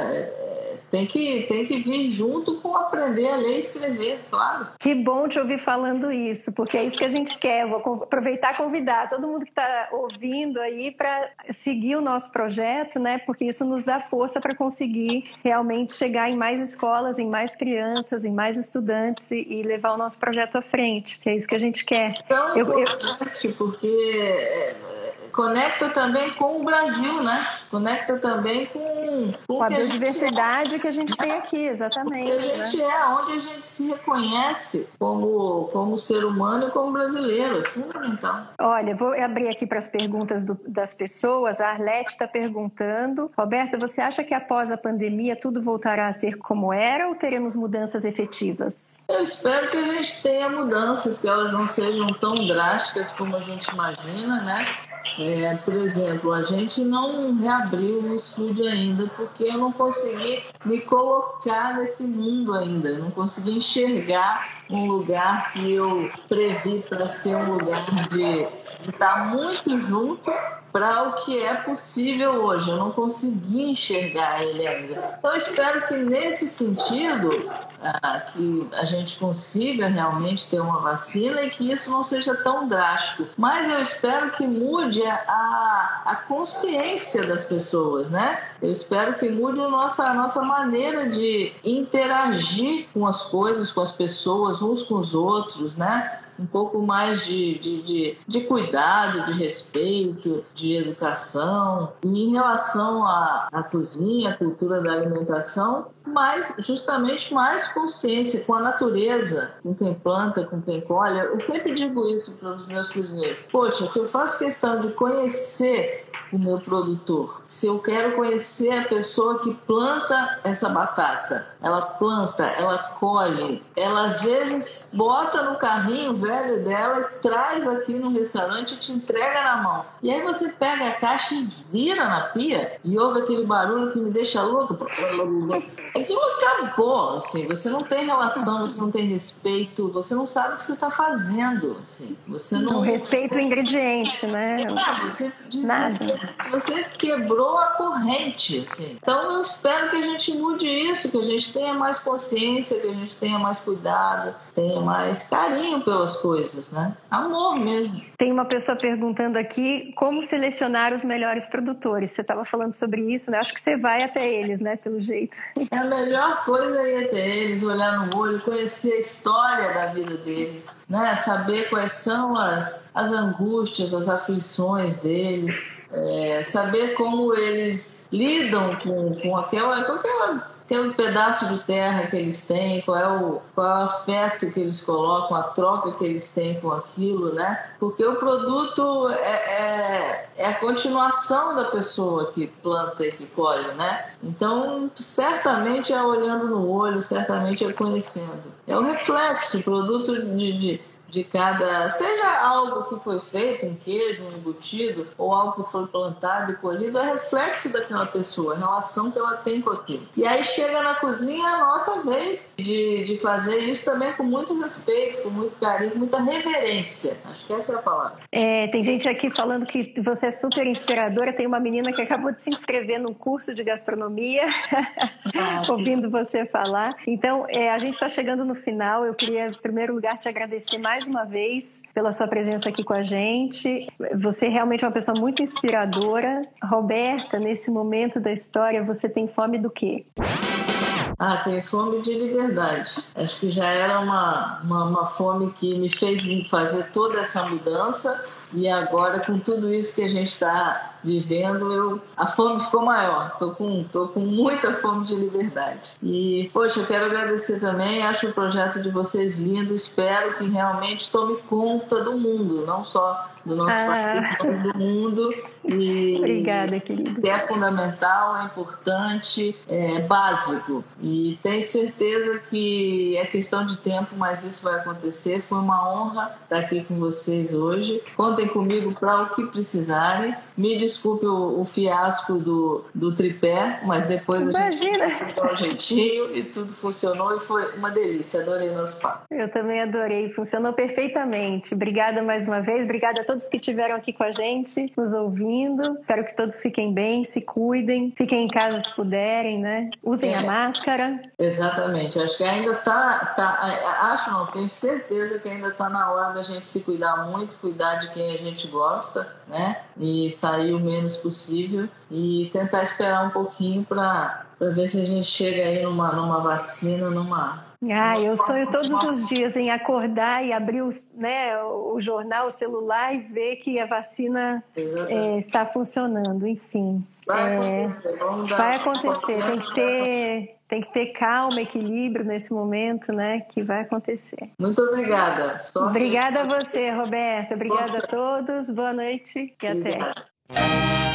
E: tem que vir junto com aprender a ler e escrever, claro.
D: Que bom te ouvir falando isso, porque é isso que a gente quer. Vou aproveitar e convidar todo mundo que está ouvindo aí para seguir o nosso projeto, né? Porque isso nos dá força para conseguir realmente chegar em mais escolas, em mais crianças, em mais estudantes e levar o nosso projeto à frente, que é isso que a gente quer.
E: Então, importante, porque... conecta também com o Brasil, né? Conecta também com
D: a biodiversidade que a gente tem aqui, exatamente.
E: Porque a gente onde a gente se reconhece como ser humano e como brasileiro, é fundamental.
D: Olha, vou abrir aqui para as perguntas das pessoas. A Arlete está perguntando: Roberta, você acha que após a pandemia tudo voltará a ser como era ou teremos mudanças efetivas?
E: Eu espero que a gente tenha mudanças, que elas não sejam tão drásticas como a gente imagina, né? Por exemplo, a gente não reabriu o estúdio ainda porque eu não consegui me colocar nesse mundo ainda. Eu não consegui enxergar um lugar que eu previ para ser um lugar de estar muito junto para o que é possível hoje. Eu não consegui enxergar ele ainda. Então, eu espero que nesse sentido que a gente consiga realmente ter uma vacina e que isso não seja tão drástico. Mas eu espero que mude a consciência das pessoas, né? Eu espero que mude a nossa maneira de interagir com as coisas, com as pessoas, uns com os outros, né? Um pouco mais de cuidado, de respeito, de educação. E em relação à cozinha, à cultura da alimentação, mas justamente mais consciência com a natureza, com quem planta, com quem colhe. Eu sempre digo isso para os meus cozinheiros. Poxa, se eu faço questão de conhecer o meu produtor, se eu quero conhecer a pessoa que planta essa batata, ela planta, ela colhe, ela às vezes bota no carrinho velho dela e traz aqui no restaurante e te entrega na mão. E aí você pega a caixa e vira na pia e ouve aquele barulho que me deixa louco. Aquilo acabou, assim, você não tem relação, você não tem respeito, você não sabe o que você está fazendo, assim. Você não
D: respeita o ingrediente, né?
E: Você quebrou a corrente, assim. Então eu espero que a gente mude isso, que a gente tenha mais consciência, que a gente tenha mais cuidado, tenha mais carinho pelas coisas, né? Amor mesmo.
D: Tem uma pessoa perguntando aqui como selecionar os melhores produtores. Você estava falando sobre isso, né? Acho que você vai até eles, né? Pelo jeito.
E: A melhor coisa é ir até eles, olhar no olho, conhecer a história da vida deles, né? Saber quais são as angústias, as aflições deles, saber como eles lidam com aquele pedaço de terra que eles têm, qual é o afeto que eles colocam, a troca que eles têm com aquilo, né? Porque o produto é a continuação da pessoa que planta e que colhe, né? Então, certamente é olhando no olho, certamente é conhecendo. É o reflexo, o produto de cada... Seja algo que foi feito, um queijo, um embutido, ou algo que foi plantado e colhido, é reflexo daquela pessoa, a relação que ela tem com aquilo. E aí chega na cozinha a nossa vez de fazer isso também com muito respeito, com muito carinho, com muita reverência. Acho que essa é a palavra.
D: Tem gente aqui falando que você é super inspiradora. Tem uma menina que acabou de se inscrever num curso de gastronomia, ouvindo você falar. Então, a gente está chegando no final. Eu queria, em primeiro lugar, te agradecer mais uma vez pela sua presença aqui com a gente. Você é realmente uma pessoa muito inspiradora. Roberta, nesse momento da história, você tem fome do quê?
E: Tenho fome de liberdade. Acho que já era uma fome que me fez fazer toda essa mudança. E agora, com tudo isso que a gente está vivendo, a fome ficou maior. Tô com muita fome de liberdade. E, poxa, eu quero agradecer também. Acho o projeto de vocês lindo. Espero que realmente tome conta do mundo, não só do nosso país, mas do mundo. E
D: obrigada, querida.
E: Que é fundamental, é importante, é básico. E tenho certeza que é questão de tempo, mas isso vai acontecer. Foi uma honra estar aqui com vocês hoje. Contem comigo para o que precisarem. Me desculpe o fiasco do tripé, mas depois a gente deu um jeitinho e tudo funcionou e foi uma delícia. Adorei o nosso papo.
D: Eu também adorei, funcionou perfeitamente. Obrigada mais uma vez, obrigada a todos que estiveram aqui com a gente, nos ouvindo. Espero que todos fiquem bem, se cuidem, fiquem em casa se puderem, né? Usem a máscara.
E: Exatamente, acho que ainda tenho certeza que ainda está na hora da gente se cuidar muito, cuidar de quem a gente gosta, né? E sair o menos possível e tentar esperar um pouquinho para ver se a gente chega aí numa vacina,
D: eu sonho todos os dias em acordar e abrir o jornal, o celular e ver que a vacina está funcionando, enfim. Vai acontecer. Tem que ter calma, equilíbrio nesse momento, né? Que vai acontecer.
E: Muito obrigada.
D: Obrigada a você, Roberta. Obrigada a todos. Boa noite e até.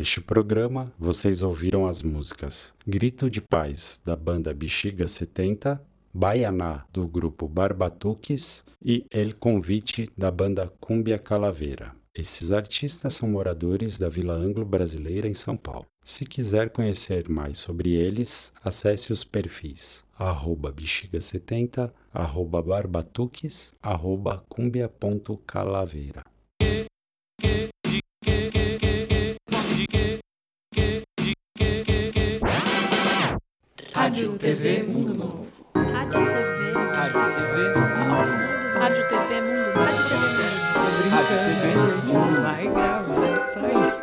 A: Neste programa, vocês ouviram as músicas Grito de Paz, da banda Bexiga 70, Baianá, do grupo Barbatuques e El Convite, da banda Cumbia Calaveira. Esses artistas são moradores da Vila Anglo-Brasileira, em São Paulo. Se quiser conhecer mais sobre eles, acesse os perfis @bexiga70, @barbatuques, @cumbia.calaveira.
B: Rádio TV Mundo Novo.
C: Rádio TV.
B: Rádio TV Mundo Novo.
C: Rádio TV Mundo. Rádio TV Mundo.
B: Tô brincando, gente. Vai gravar isso aí.